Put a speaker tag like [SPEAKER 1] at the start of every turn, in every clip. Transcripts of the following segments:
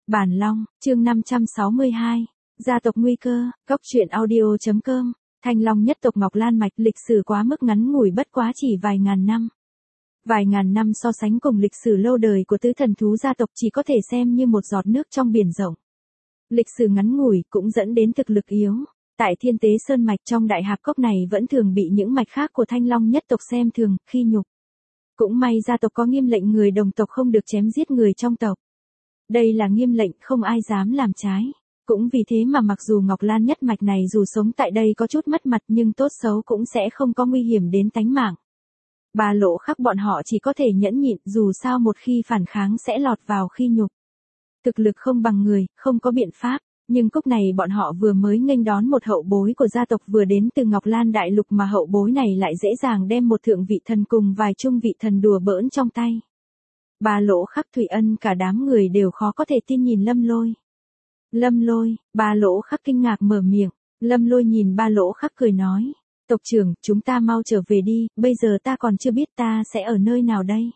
[SPEAKER 1] Bản Long, chương 562, gia tộc nguy cơ, góc truyện audio.com, Thanh Long nhất tộc Ngọc Lan Mạch lịch sử quá mức ngắn ngủi bất quá chỉ vài ngàn năm. Vài ngàn năm so sánh cùng lịch sử lâu đời của tứ thần thú gia tộc chỉ có thể xem như một giọt nước trong biển rộng. Lịch sử ngắn ngủi cũng dẫn đến thực lực yếu. Tại Thiên Tế Sơn Mạch trong đại hạp cốc này vẫn thường bị những mạch khác của Thanh Long nhất tộc xem thường, khi nhục. Cũng may gia tộc có nghiêm lệnh người đồng tộc không được chém giết người trong tộc. Đây là nghiêm lệnh không ai dám làm trái. Cũng vì thế mà mặc dù Ngọc Lan nhất mạch này dù sống tại đây có chút mất mặt nhưng tốt xấu cũng sẽ không có nguy hiểm đến tánh mạng. Ba Lỗ Khắc bọn họ chỉ có thể nhẫn nhịn, dù sao một khi phản kháng sẽ lọt vào khi nhục. Thực lực không bằng người, không có biện pháp. Nhưng cốc này bọn họ vừa mới nghênh đón một hậu bối của gia tộc vừa đến từ Ngọc Lan Đại Lục, mà hậu bối này lại dễ dàng đem một thượng vị thần cùng vài trung vị thần đùa bỡn trong tay. Ba Lỗ Khắc, Thủy Ân cả đám người đều khó có thể tin nhìn Lâm Lôi. Lâm Lôi, Ba Lỗ Khắc kinh ngạc mở miệng. Lâm Lôi nhìn Ba Lỗ Khắc cười nói, tộc trưởng, chúng ta mau trở về đi, bây giờ ta còn chưa biết ta sẽ ở nơi nào đây.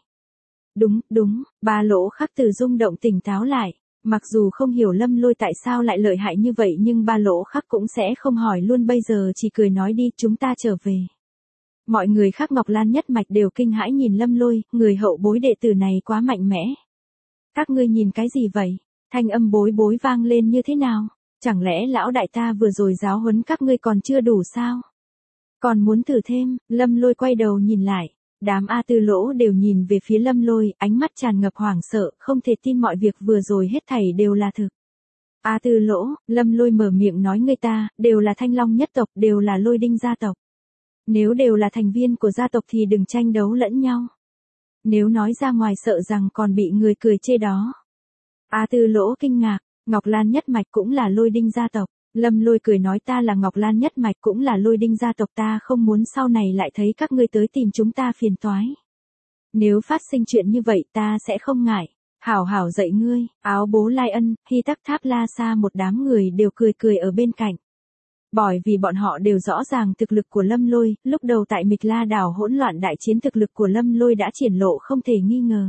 [SPEAKER 1] Đúng, Ba Lỗ Khắc từ rung động tỉnh táo lại. Mặc dù không hiểu Lâm Lôi tại sao lại lợi hại như vậy nhưng Ba Lỗ Khắc cũng sẽ không hỏi luôn, bây giờ chỉ cười nói đi, chúng ta trở về. Mọi người khác Ngọc Lan nhất mạch đều kinh hãi nhìn Lâm Lôi, người hậu bối đệ tử này quá mạnh mẽ. Các ngươi nhìn cái gì vậy? Thanh âm bối bối vang lên như thế nào? Chẳng lẽ lão đại ta vừa rồi giáo huấn các ngươi còn chưa đủ sao? Còn muốn thử thêm? Lâm Lôi quay đầu nhìn lại. Đám A Tư Lỗ đều nhìn về phía Lâm Lôi, ánh mắt tràn ngập hoảng sợ, không thể tin mọi việc vừa rồi hết thảy đều là thực. A Tư Lỗ, Lâm Lôi mở miệng nói, người ta, đều là Thanh Long nhất tộc, đều là Lôi Đinh gia tộc. Nếu đều là thành viên của gia tộc thì đừng tranh đấu lẫn nhau. Nếu nói ra ngoài sợ rằng còn bị người cười chê đó. A Tư Lỗ kinh ngạc, Ngọc Lan nhất mạch cũng là Lôi Đinh gia tộc. Lâm Lôi cười nói, ta là Ngọc Lan nhất mạch cũng là Lôi Đinh gia tộc, ta không muốn sau này lại thấy các ngươi tới tìm chúng ta phiền toái. Nếu phát sinh chuyện như vậy ta sẽ không ngại. Hảo hảo dạy ngươi. Áo Bố Lai Ân, Hy Tắc Tháp La Sa một đám người đều cười ở bên cạnh. Bởi vì bọn họ đều rõ ràng thực lực của Lâm Lôi, lúc đầu tại Mịch La đảo hỗn loạn đại chiến thực lực của Lâm Lôi đã triển lộ không thể nghi ngờ.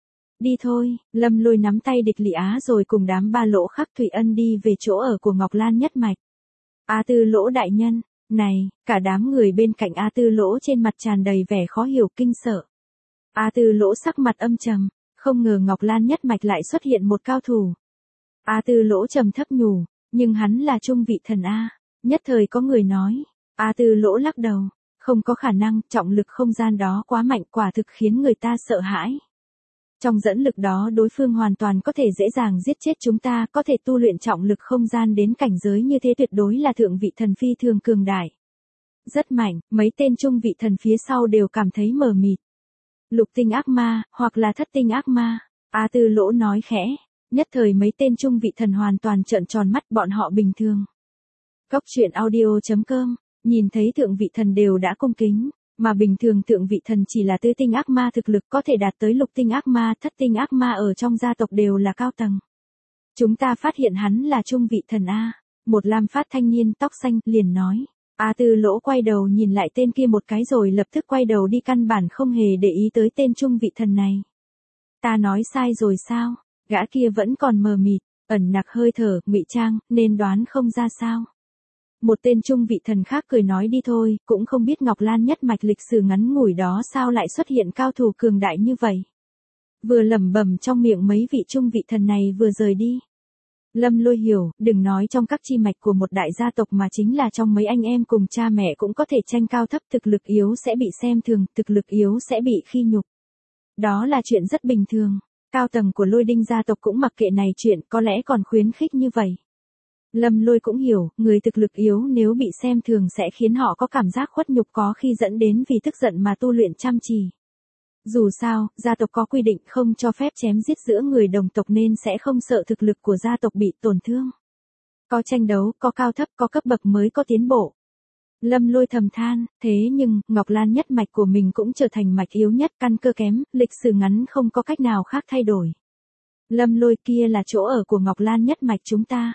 [SPEAKER 1] Đi thôi, Lâm Lôi nắm tay Địch Lị Á rồi cùng đám Ba Lỗ Khắc, Thủy Ân đi về chỗ ở của Ngọc Lan nhất mạch. A Tư Lỗ đại nhân, này, cả đám người bên cạnh A Tư Lỗ trên mặt tràn đầy vẻ khó hiểu kinh sợ. A Tư Lỗ sắc mặt âm trầm, không ngờ Ngọc Lan nhất mạch lại xuất hiện một cao thủ. A Tư Lỗ trầm thấp nhủ, nhưng hắn là trung vị thần A. Nhất thời có người nói, A Tư Lỗ lắc đầu, không có khả năng, trọng lực không gian đó quá mạnh, quả thực khiến người ta sợ hãi. Trong dẫn lực đó đối phương hoàn toàn có thể dễ dàng giết chết chúng ta, có thể tu luyện trọng lực không gian đến cảnh giới như thế tuyệt đối là thượng vị thần phi thường cường đại. Rất mạnh, mấy tên trung vị thần phía sau đều cảm thấy mờ mịt. Lục tinh ác ma, hoặc là thất tinh ác ma, A Tư Lỗ nói khẽ, nhất thời mấy tên trung vị thần hoàn toàn trợn tròn mắt, bọn họ bình thường. Góc truyện audio.com, nhìn thấy thượng vị thần đều đã cung kính. Mà bình thường thượng vị thần chỉ là tứ tinh ác ma, thực lực có thể đạt tới lục tinh ác ma, thất tinh ác ma ở trong gia tộc đều là cao tầng. Chúng ta phát hiện hắn là trung vị thần A. Một lam phát thanh niên tóc xanh liền nói. A Tư Lỗ quay đầu nhìn lại tên kia một cái rồi lập tức quay đầu đi, căn bản không hề để ý tới tên trung vị thần này. Ta nói sai rồi sao? Gã kia vẫn còn mờ mịt, ẩn nặc hơi thở, ngụy trang, nên đoán không ra sao. Một tên trung vị thần khác cười nói, đi thôi, cũng không biết Ngọc Lan nhất mạch lịch sử ngắn ngủi đó sao lại xuất hiện cao thủ cường đại như vậy. Vừa lẩm bẩm trong miệng mấy vị trung vị thần này vừa rời đi. Lâm Lôi hiểu, đừng nói trong các chi mạch của một đại gia tộc mà chính là trong mấy anh em cùng cha mẹ cũng có thể tranh cao thấp, thực lực yếu sẽ bị xem thường, thực lực yếu sẽ bị khi nhục. Đó là chuyện rất bình thường, cao tầng của Lôi Đinh gia tộc cũng mặc kệ này chuyện, có lẽ còn khuyến khích như vậy. Lâm Lôi cũng hiểu, người thực lực yếu nếu bị xem thường sẽ khiến họ có cảm giác khuất nhục, có khi dẫn đến vì tức giận mà tu luyện chăm chỉ. Dù sao, gia tộc có quy định không cho phép chém giết giữa người đồng tộc nên sẽ không sợ thực lực của gia tộc bị tổn thương. Có tranh đấu, có cao thấp, có cấp bậc mới có tiến bộ. Lâm Lôi thầm than, thế nhưng, Ngọc Lan nhất mạch của mình cũng trở thành mạch yếu nhất, căn cơ kém, lịch sử ngắn không có cách nào khác thay đổi. Lâm Lôi, kia là chỗ ở của Ngọc Lan nhất mạch chúng ta.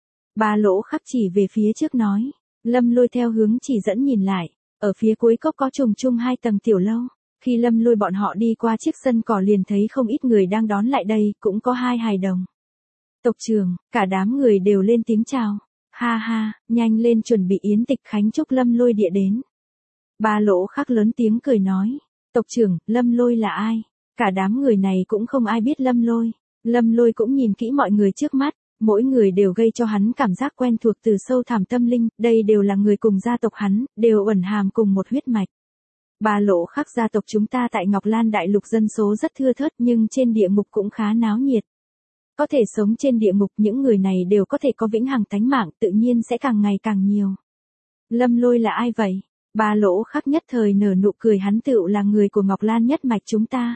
[SPEAKER 1] Ba Lỗ Khắc chỉ về phía trước nói. Lâm Lôi theo hướng chỉ dẫn nhìn lại. Ở phía cuối cốc có trùng chung 2 tầng tiểu lâu. Khi Lâm Lôi bọn họ đi qua chiếc sân cỏ liền thấy không ít người đang đón lại đây, cũng có 2 hài đồng. Tộc trưởng, cả đám người đều lên tiếng chào. Ha ha, nhanh lên chuẩn bị yến tịch khánh chúc Lâm Lôi địa đến. Ba Lỗ Khắc lớn tiếng cười nói. Tộc trưởng, Lâm Lôi là ai? Cả đám người này cũng không ai biết Lâm Lôi. Lâm Lôi cũng nhìn kỹ mọi người trước mắt, mỗi người đều gây cho hắn cảm giác quen thuộc từ sâu thẳm tâm linh, đây đều là người cùng gia tộc hắn, đều ẩn hàm cùng một huyết mạch. Ba Lỗ Khắc gia tộc chúng ta tại Ngọc Lan Đại Lục dân số rất thưa thớt nhưng trên địa ngục cũng khá náo nhiệt. Có thể sống trên địa ngục những người này đều có thể có vĩnh hằng thánh mạng tự nhiên sẽ càng ngày càng nhiều. Lâm Lôi là ai vậy? Ba Lỗ Khắc nhất thời nở nụ cười hắn tựu là người của Ngọc Lan nhất mạch chúng ta.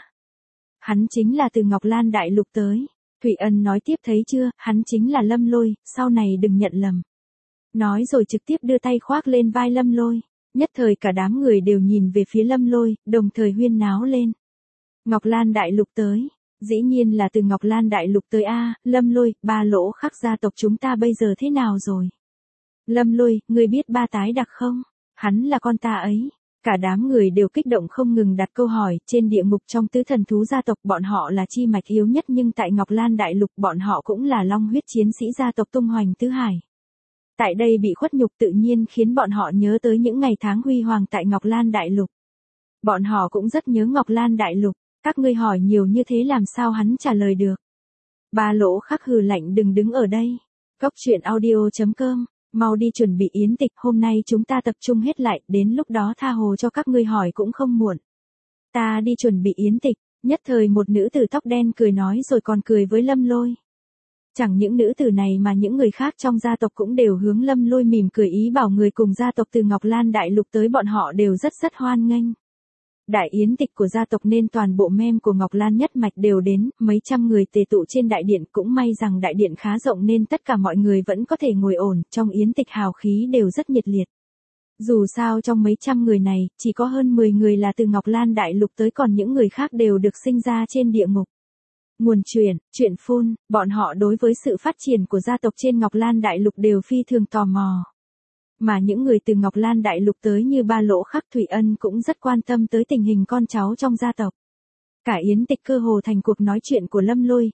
[SPEAKER 1] Hắn chính là từ Ngọc Lan Đại Lục tới. Thủy Ân nói tiếp thấy chưa, hắn chính là Lâm Lôi, sau này đừng nhận lầm. Nói rồi trực tiếp đưa tay khoác lên vai Lâm Lôi. Nhất thời cả đám người đều nhìn về phía Lâm Lôi, đồng thời huyên náo lên. Ngọc Lan Đại Lục tới. Dĩ nhiên là từ Ngọc Lan Đại Lục tới a, Lâm Lôi, Ba Lỗ Khắc gia tộc chúng ta bây giờ thế nào rồi? Lâm Lôi, ngươi biết Ba Tái Đặc không? Hắn là con ta ấy. Cả đám người đều kích động không ngừng đặt câu hỏi, trên địa ngục trong tứ thần thú gia tộc bọn họ là chi mạch yếu nhất nhưng tại Ngọc Lan Đại Lục bọn họ cũng là long huyết chiến sĩ gia tộc tung hoành tứ hải. Tại đây bị khuất nhục tự nhiên khiến bọn họ nhớ tới những ngày tháng huy hoàng tại Ngọc Lan Đại Lục. Bọn họ cũng rất nhớ Ngọc Lan Đại Lục, các ngươi hỏi nhiều như thế làm sao hắn trả lời được. Ba Lỗ Khắc hừ lạnh đừng đứng ở đây. Cốc truyện audio.com, mau đi chuẩn bị yến tịch, hôm nay chúng ta tập trung hết lại, đến lúc đó tha hồ cho các ngươi hỏi cũng không muộn. Ta đi chuẩn bị yến tịch, nhất thời một nữ tử tóc đen cười nói rồi còn cười với Lâm Lôi. Chẳng những nữ tử này mà những người khác trong gia tộc cũng đều hướng Lâm Lôi mỉm cười ý bảo người cùng gia tộc từ Ngọc Lan Đại Lục tới bọn họ đều rất hoan nghênh. Đại yến tịch của gia tộc nên toàn bộ mem của Ngọc Lan nhất mạch đều đến, mấy trăm người tề tụ trên đại điện, cũng may rằng đại điện khá rộng nên tất cả mọi người vẫn có thể ngồi ổn, trong yến tịch hào khí đều rất nhiệt liệt. Dù sao trong mấy trăm người này, chỉ có hơn 10 người là từ Ngọc Lan Đại Lục tới còn những người khác đều được sinh ra trên địa ngục. Nguồn chuyện phun, bọn họ đối với sự phát triển của gia tộc trên Ngọc Lan Đại Lục đều phi thường tò mò. Mà những người từ Ngọc Lan Đại Lục tới như Ba Lỗ Khắc Thủy Ân cũng rất quan tâm tới tình hình con cháu trong gia tộc. Cả yến tịch cơ hồ thành cuộc nói chuyện của Lâm Lôi,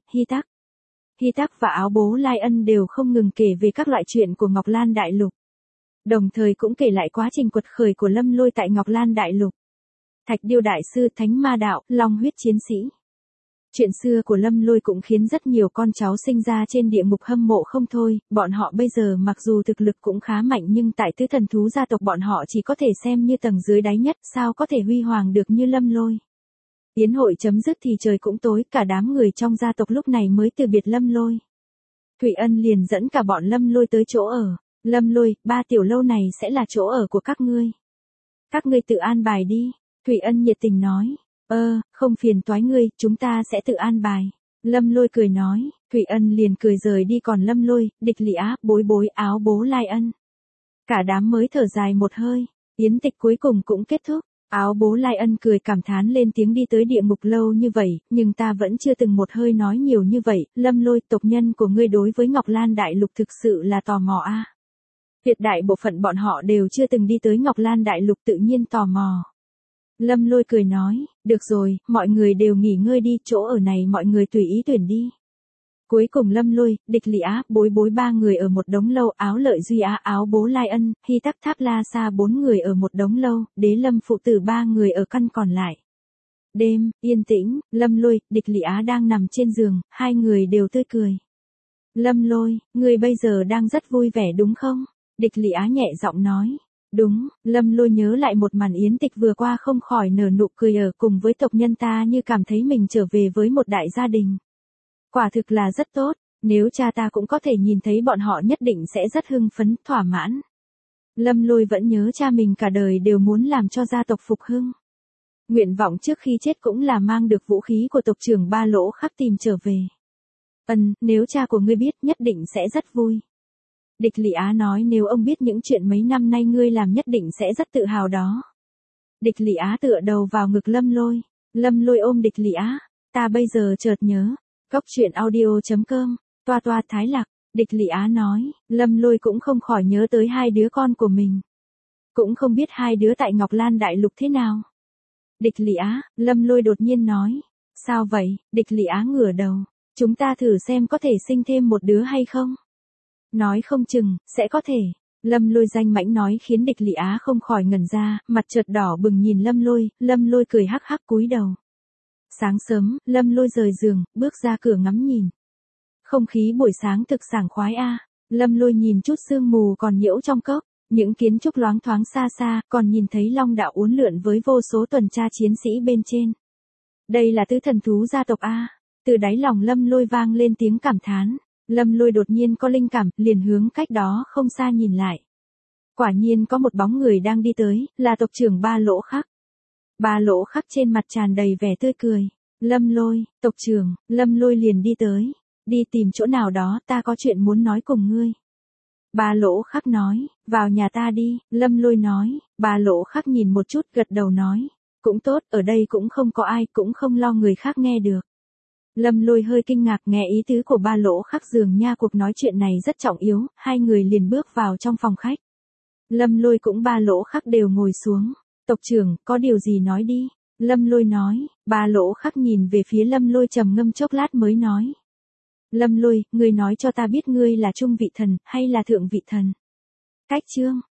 [SPEAKER 1] Hy Tắc và Áo Bố Lai Ân đều không ngừng kể về các loại chuyện của Ngọc Lan Đại Lục. Đồng thời cũng kể lại quá trình quật khởi của Lâm Lôi tại Ngọc Lan Đại Lục. Thạch Điêu Đại Sư, Thánh Ma Đạo, Long huyết chiến sĩ. Chuyện xưa của Lâm Lôi cũng khiến rất nhiều con cháu sinh ra trên địa ngục hâm mộ không thôi, bọn họ bây giờ mặc dù thực lực cũng khá mạnh nhưng tại tứ thần thú gia tộc bọn họ chỉ có thể xem như tầng dưới đáy nhất, sao có thể huy hoàng được như Lâm Lôi. Yến hội chấm dứt thì trời cũng tối, cả đám người trong gia tộc lúc này mới từ biệt Lâm Lôi. Thủy Ân liền dẫn cả bọn Lâm Lôi tới chỗ ở. Lâm Lôi, 3 tiểu lâu này sẽ là chỗ ở của các ngươi. Các ngươi tự an bài đi. Thủy Ân nhiệt tình nói. Không phiền toái ngươi, chúng ta sẽ tự an bài. Lâm Lôi cười nói. Thủy Ân liền cười rời đi còn Lâm Lôi, Địch Lị Á, Bối Bối, Áo Bố Lai Ân. Cả đám mới thở dài một hơi. Yến tịch cuối cùng cũng kết thúc. Áo Bố Lai Ân cười cảm thán lên tiếng đi tới địa ngục lâu như vậy, nhưng ta vẫn chưa từng một hơi nói nhiều như vậy. Lâm Lôi, tộc nhân của ngươi đối với Ngọc Lan Đại Lục thực sự là tò mò a. Tuyệt đại bộ phận bọn họ đều chưa từng đi tới Ngọc Lan Đại Lục tự nhiên tò mò. Lâm Lôi cười nói, được rồi, mọi người đều nghỉ ngơi đi, chỗ ở này mọi người tùy ý tuyển đi. Cuối cùng Lâm Lôi, Địch Lị Á, Bối Bối 3 người ở một đống lâu, Áo Lợi Duy Á, Áo Bố Lai Ân, Hy Tắc Tháp La Sa 4 người ở một đống lâu, Đế Lâm phụ tử 3 người ở căn còn lại. Đêm, yên tĩnh, Lâm Lôi, Địch Lị Á đang nằm trên giường, hai người đều tươi cười. Lâm Lôi, người bây giờ đang rất vui vẻ đúng không? Địch Lị Á nhẹ giọng nói. Đúng, Lâm Lôi nhớ lại một màn yến tịch vừa qua không khỏi nở nụ cười ở cùng với tộc nhân ta như cảm thấy mình trở về với một đại gia đình. Quả thực là rất tốt, nếu cha ta cũng có thể nhìn thấy bọn họ nhất định sẽ rất hưng phấn, thỏa mãn. Lâm Lôi vẫn nhớ cha mình cả đời đều muốn làm cho gia tộc phục hưng. Nguyện vọng trước khi chết cũng là mang được vũ khí của tộc trưởng Ba Lỗ Khắc tìm trở về. Nếu cha của ngươi biết nhất định sẽ rất vui. Địch Lị Á nói nếu ông biết những chuyện mấy năm nay ngươi làm nhất định sẽ rất tự hào đó. Địch Lị Á tựa đầu vào ngực Lâm Lôi. Lâm Lôi ôm Địch Lị Á. Ta bây giờ chợt nhớ. Cốc truyện audio.com, toa Thái Lạc. Địch Lị Á nói, Lâm Lôi cũng không khỏi nhớ tới hai đứa con của mình. Cũng không biết hai đứa tại Ngọc Lan Đại Lục thế nào. Địch Lị Á, Lâm Lôi đột nhiên nói. Sao vậy? Địch Lị Á ngửa đầu. Chúng ta thử xem có thể sinh thêm một đứa hay không. Nói không chừng, sẽ có thể. Lâm Lôi danh mãnh nói khiến Địch Lị Á không khỏi ngẩn ra, mặt chợt đỏ bừng nhìn Lâm Lôi cười hắc hắc cúi đầu. Sáng sớm, Lâm Lôi rời giường, bước ra cửa ngắm nhìn. Không khí buổi sáng thực sảng khoái a. Lâm Lôi nhìn chút sương mù còn nhiễu trong cốc, những kiến trúc loáng thoáng xa xa, còn nhìn thấy long đạo uốn lượn với vô số tuần tra chiến sĩ bên trên. Đây là tứ thần thú gia tộc a. Từ đáy lòng Lâm Lôi vang lên tiếng cảm thán. Lâm Lôi đột nhiên có linh cảm, liền hướng cách đó không xa nhìn lại. Quả nhiên có một bóng người đang đi tới, là tộc trưởng Ba Lỗ Khắc. Ba Lỗ Khắc trên mặt tràn đầy vẻ tươi cười. Lâm Lôi, tộc trưởng. Lâm Lôi liền đi tới. Đi tìm chỗ nào đó, ta có chuyện muốn nói cùng ngươi. Ba Lỗ Khắc nói, vào nhà ta đi. Lâm Lôi nói. Ba Lỗ Khắc nhìn một chút, gật đầu nói. Cũng tốt, ở đây cũng không có ai, cũng không lo người khác nghe được. Lâm Lôi hơi kinh ngạc nghe ý tứ của Ba Lỗ Khắc, dường nha cuộc nói chuyện này rất trọng yếu, hai người liền bước vào trong phòng khách. Lâm Lôi cũng Ba Lỗ Khắc đều ngồi xuống. Tộc trưởng, có điều gì nói đi. Lâm Lôi nói. Ba Lỗ Khắc nhìn về phía Lâm Lôi trầm ngâm chốc lát mới nói. Lâm Lôi, ngươi nói cho ta biết ngươi là trung vị thần, hay là thượng vị thần? Cách chương.